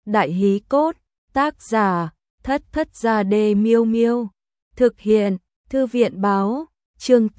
Đại hí cốt, tác giả, Thất Thất Gia Đê Miêu Miêu. Thực hiện, Thư viện báo, chương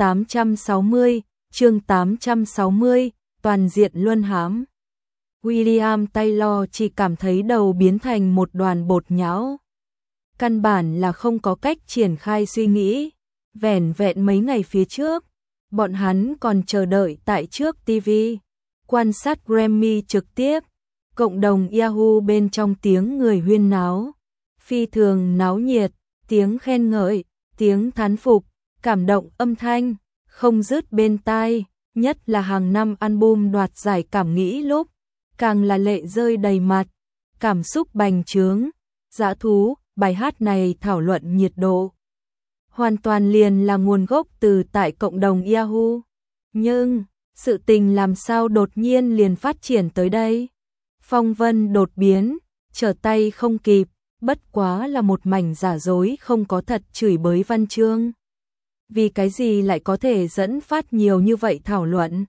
860, toàn diện luân hãm. William Taylor chỉ cảm thấy đầu biến thành một đoàn bột nhão. Căn bản là không có cách triển khai suy nghĩ. Vẻn vẹn mấy ngày phía trước, bọn hắn còn chờ đợi tại trước TV, quan sát Grammy trực tiếp, cộng đồng Yahoo bên trong tiếng người huyên náo, phi thường náo nhiệt, tiếng khen ngợi, tiếng thán phục, cảm động âm thanh, không dứt bên tai, nhất là hàng năm album đoạt giải cảm nghĩ lúc, càng là lệ rơi đầy mặt, cảm xúc bành trướng, dã thú, bài hát này thảo luận nhiệt độ. Hoàn toàn liền là nguồn gốc từ tại cộng đồng Yahoo. Nhưng, sự tình làm sao đột nhiên liền phát triển tới đây? Phong vân đột biến, trở tay không kịp, bất quá là một mảnh giả dối không có thật chửi bới văn chương. Vì cái gì lại có thể dẫn phát nhiều như vậy thảo luận?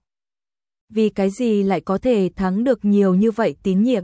Vì cái gì lại có thể thắng được nhiều như vậy tín nhiệm?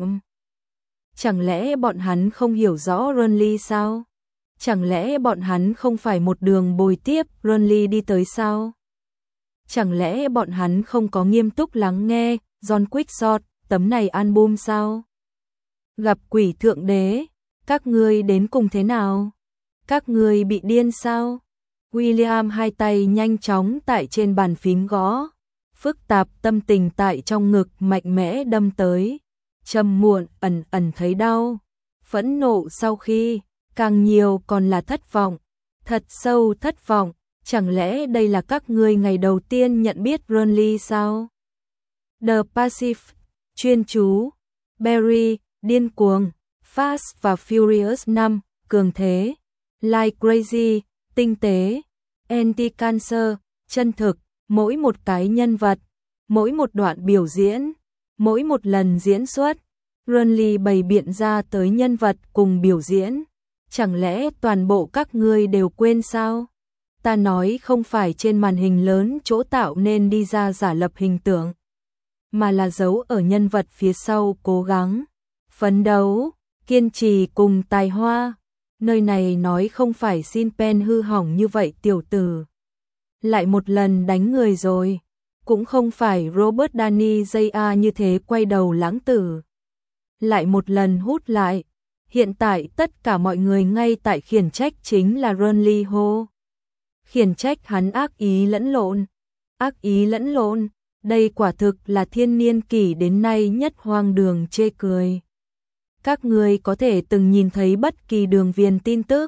Chẳng lẽ bọn hắn không hiểu rõ Ronly sao? Chẳng lẽ bọn hắn không phải một đường bồi tiếp Ronly đi tới sao? Chẳng lẽ bọn hắn không có nghiêm túc lắng nghe John Quickshot tấm này album sao? Gặp quỷ thượng đế, các ngươi đến cùng thế nào? Các ngươi bị điên sao? William hai tay nhanh chóng tại trên bàn phím gõ, phức tạp tâm tình tại trong ngực mạnh mẽ đâm tới, trầm muộn ẩn ẩn thấy đau, phẫn nộ sau khi, càng nhiều còn là thất vọng, thật sâu thất vọng, chẳng lẽ đây là các ngươi ngày đầu tiên nhận biết Ronly sao? The Pacific, chuyên chú, Barry, điên cuồng, Fast và Furious 5, cường thế, Like Crazy, tinh tế, Anti-Cancer, chân thực, mỗi một cái nhân vật, mỗi một đoạn biểu diễn, mỗi một lần diễn xuất, Ronly bày biện ra tới nhân vật cùng biểu diễn. Chẳng lẽ toàn bộ các ngươi đều quên sao? Ta nói không phải trên màn hình lớn chỗ tạo nên đi ra giả lập hình tượng, mà là giấu ở nhân vật phía sau cố gắng, phấn đấu, kiên trì cùng tài hoa. Nơi này nói không phải xin pen hư hỏng như vậy tiểu tử. Lại một lần đánh người rồi, cũng không phải Robert Downey Jr. như thế quay đầu lãng tử. Lại một lần hút lại. Hiện tại tất cả mọi người ngay tại khiển trách chính là Ronly Ho. Khiển trách hắn ác ý lẫn lộn. Ác ý lẫn lộn, đây quả thực là thiên niên kỷ đến nay nhất hoang đường chê cười. Các ngươi có thể từng nhìn thấy bất kỳ đường viền tin tức.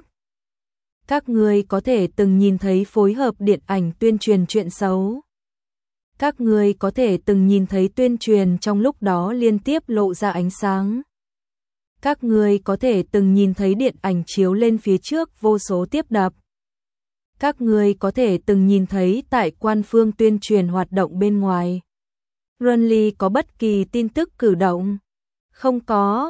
Các ngươi có thể từng nhìn thấy phối hợp điện ảnh tuyên truyền chuyện xấu. Các ngươi có thể từng nhìn thấy tuyên truyền trong lúc đó liên tiếp lộ ra ánh sáng. Các ngươi có thể từng nhìn thấy điện ảnh chiếu lên phía trước vô số tiếp đập. Các ngươi có thể từng nhìn thấy tại quan phương tuyên truyền hoạt động bên ngoài. Ronly có bất kỳ tin tức cử động? Không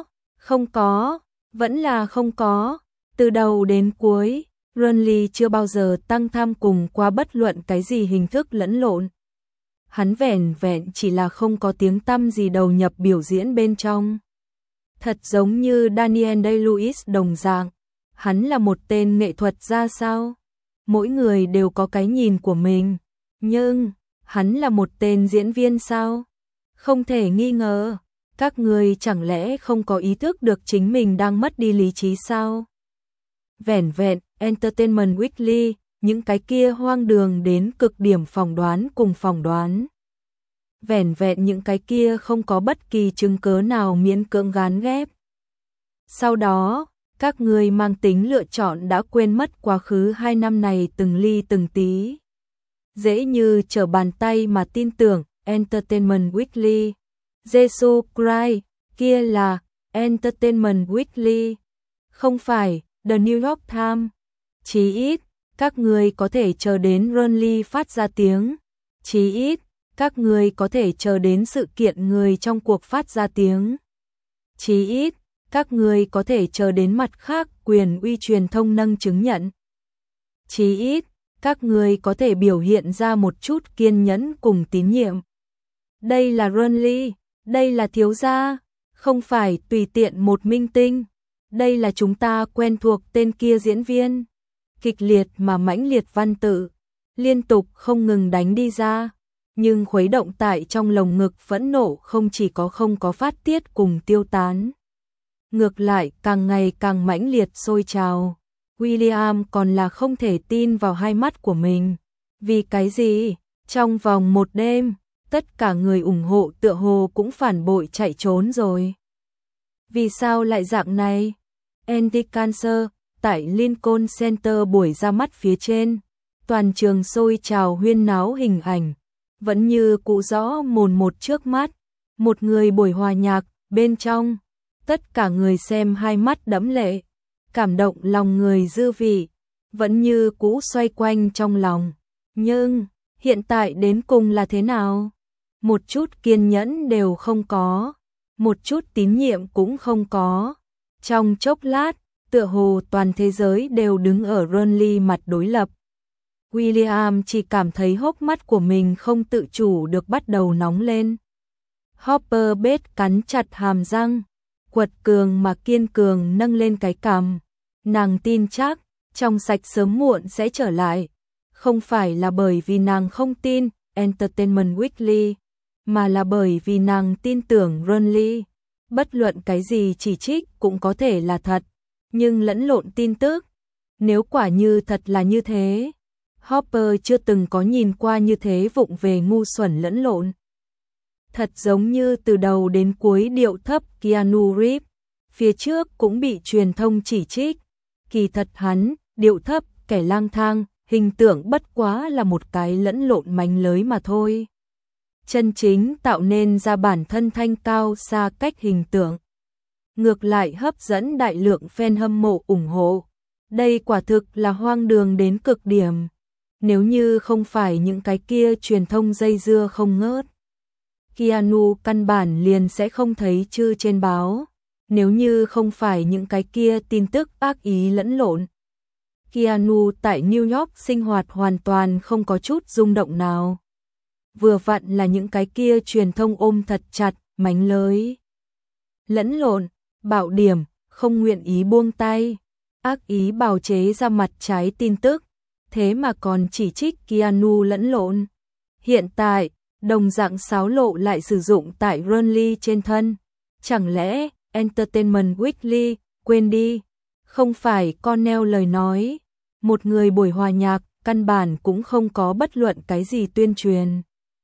có, vẫn là không có. Từ đầu đến cuối, Ronly chưa bao giờ tăng tham cùng qua bất luận cái gì hình thức lẫn lộn. Hắn vẻn vẹn chỉ là không có tiếng tăm gì đầu nhập biểu diễn bên trong. Thật giống như Daniel Day-Lewis đồng dạng, hắn là một tên nghệ thuật gia sao? Mỗi người đều có cái nhìn của mình, nhưng hắn là một tên diễn viên sao? Không thể nghi ngờ, các người chẳng lẽ không có ý thức được chính mình đang mất đi lý trí sao? Vẻn vẹn, Entertainment Weekly, những cái kia hoang đường đến cực điểm phỏng đoán cùng phỏng đoán. Vẻn vẹn những cái kia không có bất kỳ chứng cớ nào miễn cưỡng gán ghép. Sau đó, các người mang tính lựa chọn đã quên mất quá khứ 2 năm này từng ly từng tí. Dễ như trở bàn tay mà tin tưởng Entertainment Weekly. Jesus Christ, kia là Entertainment Weekly, không phải The New York Times. Chí ít, các người có thể chờ đến Ronly phát ra tiếng. Chí ít, các người có thể chờ đến sự kiện người trong cuộc phát ra tiếng. Chí ít, các người có thể chờ đến mặt khác quyền uy truyền thông nâng chứng nhận. Chí ít, các người có thể biểu hiện ra một chút kiên nhẫn cùng tín nhiệm. Đây là Ronly, đây là thiếu gia, Không phải tùy tiện một minh tinh. Đây là chúng ta quen thuộc tên kia diễn viên. Kịch liệt mà mãnh liệt văn tự, liên tục không ngừng đánh đi ra. Nhưng khuấy động tại trong lồng ngực phẫn nộ không chỉ không có phát tiết cùng tiêu tán. Ngược lại càng ngày càng mãnh liệt sôi trào. William còn là không thể tin vào hai mắt của mình. Vì cái gì? Trong vòng một đêm, tất cả người ủng hộ tựa hồ cũng phản bội chạy trốn rồi. Vì sao lại dạng này? Andy Cancer, tại Lincoln Center buổi ra mắt phía trên, toàn trường sôi trào huyên náo hình ảnh, vẫn như cụ rõ mồn một trước mắt, một người buổi hòa nhạc, bên trong, tất cả người xem hai mắt đẫm lệ, cảm động lòng người dư vị, vẫn như cũ xoay quanh trong lòng. Nhưng, hiện tại đến cùng là thế nào? Một chút kiên nhẫn đều không có, một chút tín nhiệm cũng không có. Trong chốc lát, tựa hồ toàn thế giới đều đứng ở Burnley mặt đối lập. William chỉ cảm thấy hốc mắt của mình không tự chủ được bắt đầu nóng lên. Hopper bết cắn chặt hàm răng, quật cường mà kiên cường nâng lên cái cằm. Nàng tin chắc, trong sạch sớm muộn sẽ trở lại. Không phải là bởi vì nàng không tin Entertainment Weekly, mà là bởi vì nàng tin tưởng Burnley. Bất luận cái gì chỉ trích cũng có thể là thật, nhưng lẫn lộn tin tức. Nếu quả như thật là như thế, Hopper chưa từng có nhìn qua như thế vụng về ngu xuẩn lẫn lộn. Thật giống như từ đầu đến cuối điệu thấp Keanu Reeves, phía trước cũng bị truyền thông chỉ trích. Kỳ thật hắn, điệu thấp, kẻ lang thang, hình tượng bất quá là một cái lẫn lộn mánh lới mà thôi. Chân chính tạo nên ra bản thân thanh cao xa cách hình tượng. Ngược lại hấp dẫn đại lượng fan hâm mộ ủng hộ. Đây quả thực là hoang đường đến cực điểm. Nếu như không phải những cái kia truyền thông dây dưa không ngớt, Keanu căn bản liền sẽ không thấy chư trên báo. Nếu như không phải những cái kia tin tức ác ý lẫn lộn, Keanu tại New York sinh hoạt hoàn toàn không có chút rung động nào. Vừa vặn là những cái kia truyền thông ôm thật chặt, mánh lới. Lẫn lộn, bạo điểm, không nguyện ý buông tay, ác ý bào chế ra mặt trái tin tức, thế mà còn chỉ trích Keanu lẫn lộn. Hiện tại, đồng dạng xáo lộ lại sử dụng tại Burnley trên thân. Chẳng lẽ, Entertainment Weekly, quên đi, không phải Cornell lời nói. Một người buổi hòa nhạc, căn bản cũng không có bất luận cái gì tuyên truyền.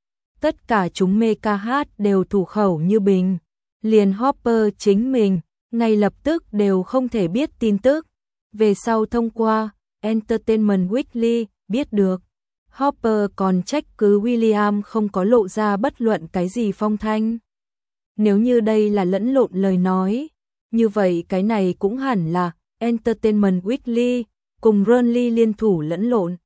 Tất cả chúng mê ca hát đều thủ khẩu như bình. Liền Hopper chính mình, ngay lập tức đều không thể biết tin tức. Về sau thông qua Entertainment Weekly, biết được. Hopper còn trách cứ William không có lộ ra bất luận cái gì phong thanh. Nếu như đây là lẫn lộn lời nói, như vậy cái này cũng hẳn là Entertainment Weekly cùng Burnley liên thủ lẫn lộn.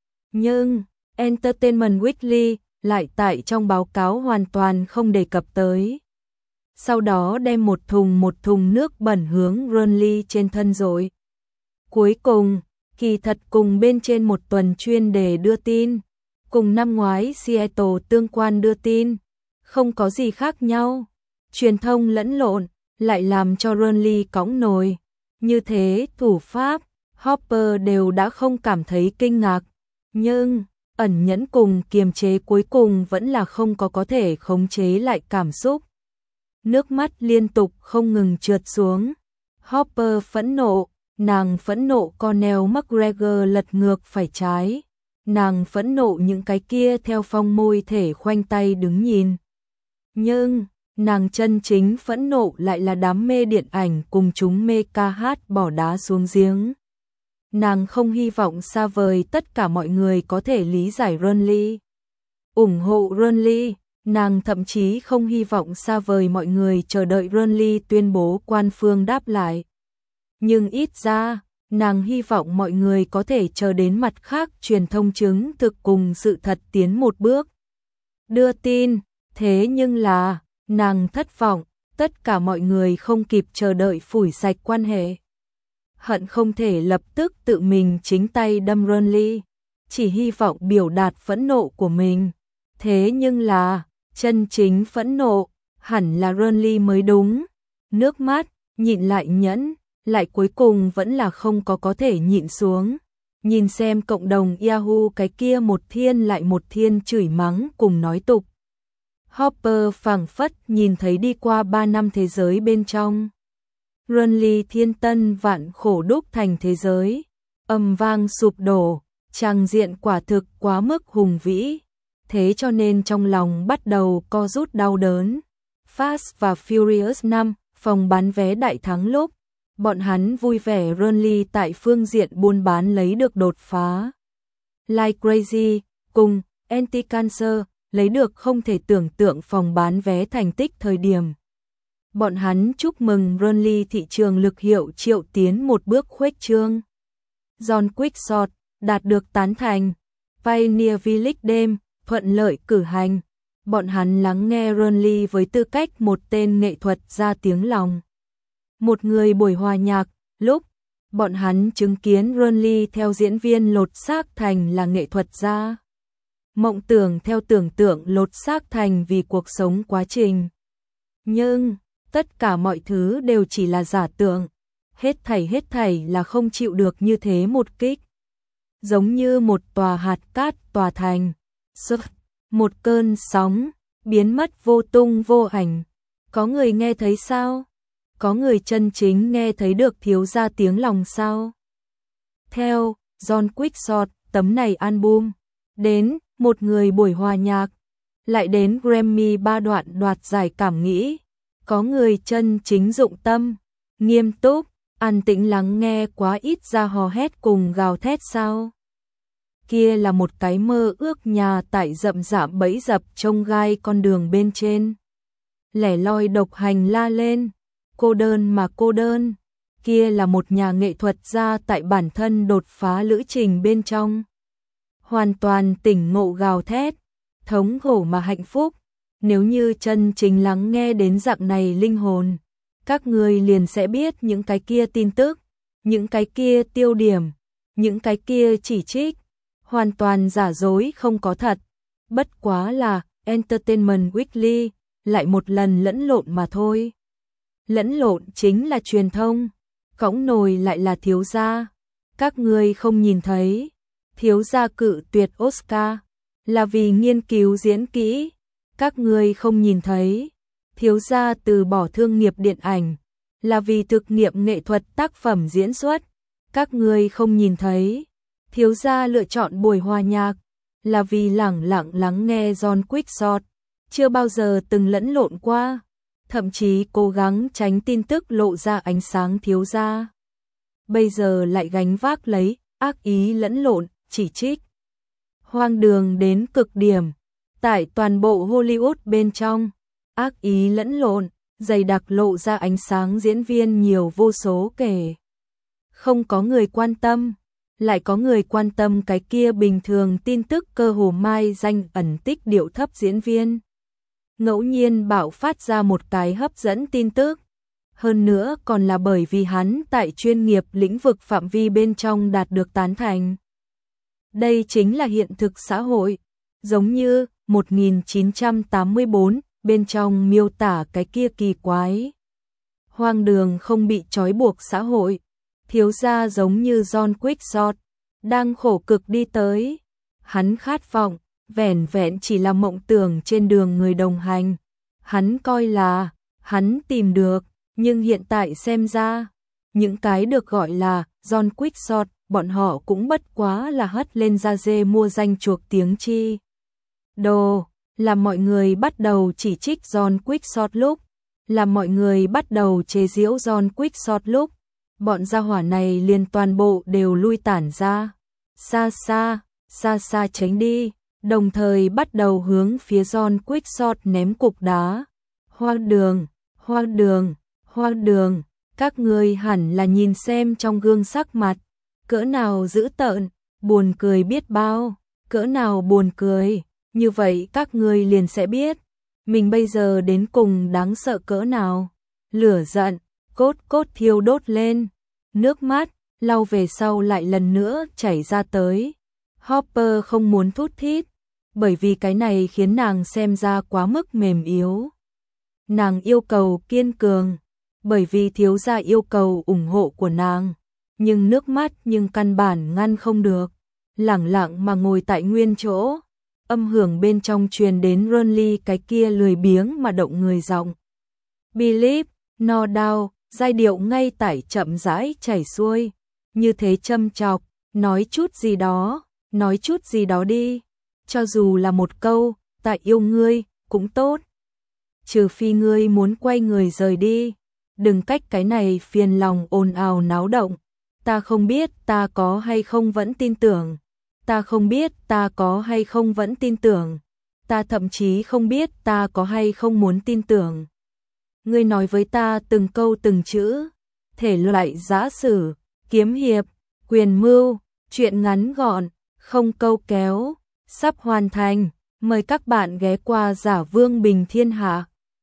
Nhưng, Entertainment Weekly lại tại trong báo cáo hoàn toàn không đề cập tới. Sau đó đem một thùng nước bẩn hướng Burnley trên thân rồi. Cuối cùng, kỳ thật cùng bên trên một tuần chuyên đề đưa tin, cùng năm ngoái Seattle tương quan đưa tin, không có gì khác nhau. Truyền thông lẫn lộn, lại làm cho Burnley cõng nồi. Như thế thủ pháp, Hopper đều đã không cảm thấy kinh ngạc. Nhưng, ẩn nhẫn cùng kiềm chế cuối cùng vẫn là không có thể khống chế lại cảm xúc. Nước mắt liên tục không ngừng trượt xuống. Hopper phẫn nộ, nàng phẫn nộ Conor McGregor lật ngược phải trái. Nàng phẫn nộ những cái kia theo phong môi thể khoanh tay đứng nhìn. Nhưng, nàng chân chính phẫn nộ lại là đám mê điện ảnh cùng chúng mê ca hát bỏ đá xuống giếng. Nàng không hy vọng xa vời tất cả mọi người có thể lý giải Burnley, ủng hộ Burnley. Nàng thậm chí không hy vọng xa vời mọi người chờ đợi Burnley tuyên bố quan phương đáp lại. Nhưng ít ra, nàng hy vọng mọi người có thể chờ đến mặt khác truyền thông chứng thực cùng sự thật tiến một bước. Đưa tin, thế nhưng là, nàng thất vọng, tất cả mọi người không kịp chờ đợi phủi sạch quan hệ. Hận không thể lập tức tự mình chính tay đâm Burnley, chỉ hy vọng biểu đạt phẫn nộ của mình. Thế nhưng là, chân chính phẫn nộ, hẳn là Burnley mới đúng. nước mắt, nhịn lại nhẫn, lại cuối cùng vẫn là không có thể nhịn xuống. Nhìn xem cộng đồng Yahoo cái kia một thiên lại một thiên chửi mắng cùng nói tục. Hopper phảng phất nhìn thấy đi qua 3 năm thế giới bên trong. Runly thiên tân vạn khổ đúc thành thế giới, âm vang sụp đổ, tràng diện quả thực quá mức hùng vĩ. Thế cho nên trong lòng bắt đầu co rút đau đớn. Fast và Furious 5, phòng bán vé đại thắng lúc, bọn hắn vui vẻ Runly tại phương diện buôn bán lấy được đột phá. Like Crazy cùng Anti-Cancer lấy được không thể tưởng tượng phòng bán vé thành tích thời điểm. Bọn hắn chúc mừng Runly thị trường lực hiệu triệu tiến một bước khuếch trương. John Quickshot đạt được tán thành. Pioneer Village đêm thuận lợi cử hành. Bọn hắn lắng nghe Runly với tư cách một tên nghệ thuật ra tiếng lòng. Một người buổi hòa nhạc, lúc bọn hắn chứng kiến Runly theo diễn viên lột xác thành là nghệ thuật gia. Mộng tưởng theo tưởng tượng lột xác thành vì cuộc sống quá trình. Nhưng, tất cả mọi thứ đều chỉ là giả tưởng. Hết thảy là không chịu được như thế một kích. Giống như một tòa hạt cát tòa thành. Một cơn sóng, biến mất vô tung vô ảnh. Có người nghe thấy sao? Có người chân chính nghe thấy được thiếu gia tiếng lòng sao? Theo John Quickshot, tấm này album, đến một người buổi hòa nhạc, lại đến Grammy 3 đoạn đoạt giải cảm nghĩ. Có người chân chính dụng tâm, nghiêm túc, an tĩnh lắng nghe quá ít ra hò hét cùng gào thét sao? Kia là một cái mơ ước nhà tại rậm rạp bẫy dập trông gai con đường bên trên. Lẻ loi độc hành la lên, cô đơn mà cô đơn. Kia là một nhà nghệ thuật gia tại bản thân đột phá lữ trình bên trong. Hoàn toàn tỉnh ngộ gào thét, thống khổ mà hạnh phúc. Nếu như chân chính lắng nghe đến dạng này linh hồn, các người liền sẽ biết những cái kia tin tức, những cái kia tiêu điểm, những cái kia chỉ trích, hoàn toàn giả dối không có thật. Bất quá là Entertainment Weekly, lại một lần lẫn lộn mà thôi. Lẫn lộn chính là truyền thông, cõng nồi lại là thiếu gia. Các người không nhìn thấy, thiếu gia cự tuyệt Oscar, là vì nghiên cứu diễn kỹ. Các người không nhìn thấy, thiếu gia từ bỏ thương nghiệp điện ảnh, là vì thực nghiệm nghệ thuật tác phẩm diễn xuất. Các người không nhìn thấy, thiếu gia lựa chọn buổi hòa nhạc, là vì lẳng lặng lắng nghe John Quickshot, chưa bao giờ từng lẫn lộn qua, thậm chí cố gắng tránh tin tức lộ ra ánh sáng thiếu gia. Bây giờ lại gánh vác lấy, ác ý lẫn lộn, chỉ trích. Hoang đường đến cực điểm. Tại toàn bộ Hollywood bên trong, ác ý lẫn lộn, dày đặc lộ ra ánh sáng diễn viên nhiều vô số kể. Không có người quan tâm, lại có người quan tâm cái kia bình thường tin tức cơ hồ mai danh ẩn tích điệu thấp diễn viên. Ngẫu nhiên bạo phát ra một cái hấp dẫn tin tức. Hơn nữa còn là bởi vì hắn tại chuyên nghiệp lĩnh vực phạm vi bên trong đạt được tán thành. Đây chính là hiện thực xã hội, giống như 1984 bên trong miêu tả cái kia kỳ quái. Hoang đường không bị trói buộc xã hội, thiếu gia giống như John Quickshot, đang khổ cực đi tới. Hắn khát vọng, vẻn vẹn chỉ là mộng tưởng trên đường người đồng hành. Hắn coi là, hắn tìm được, nhưng hiện tại xem ra, những cái được gọi là John Quickshot, bọn họ cũng bất quá là hất lên da dê mua danh chuộc tiếng chi. Đồ, làm mọi người bắt đầu chỉ trích John Quickshot lúc, làm mọi người bắt đầu chế giễu John Quickshot lúc, bọn gia hỏa này liền toàn bộ đều lui tản ra, xa xa tránh đi, đồng thời bắt đầu hướng phía John Quickshot ném cục đá. Hoang đường, các ngươi hẳn là nhìn xem trong gương sắc mặt, cỡ nào dữ tợn, buồn cười biết bao, cỡ nào buồn cười. Như vậy các ngươi liền sẽ biết, mình bây giờ đến cùng đáng sợ cỡ nào. Lửa giận, cốt thiêu đốt lên, nước mắt, lau về sau lại lần nữa chảy ra tới. Hopper không muốn thút thít, bởi vì cái này khiến nàng xem ra quá mức mềm yếu. Nàng yêu cầu kiên cường, bởi vì thiếu gia yêu cầu ủng hộ của nàng, nhưng nước mắt nhưng căn bản ngăn không được, lẳng lặng mà ngồi tại nguyên chỗ. Âm hưởng bên trong truyền đến Ronly cái kia lười biếng mà động người giọng. Believe, no doubt, giai điệu ngay tải chậm rãi chảy xuôi, như thế châm chọc, nói chút gì đó đi, cho dù là một câu, ta yêu ngươi, cũng tốt. Trừ phi ngươi muốn quay người rời đi, đừng cách cái này phiền lòng ồn ào náo động, ta không biết ta có hay không vẫn tin tưởng. Ta không biết ta có hay không vẫn tin tưởng, ta thậm chí không biết ta có hay không muốn tin tưởng. Ngươi nói với ta từng câu từng chữ, thể loại giã sử, kiếm hiệp, quyền mưu, truyện ngắn gọn, không câu kéo, sắp hoàn thành. Mời các bạn ghé qua Giả Vương Bình Thiên Hạ.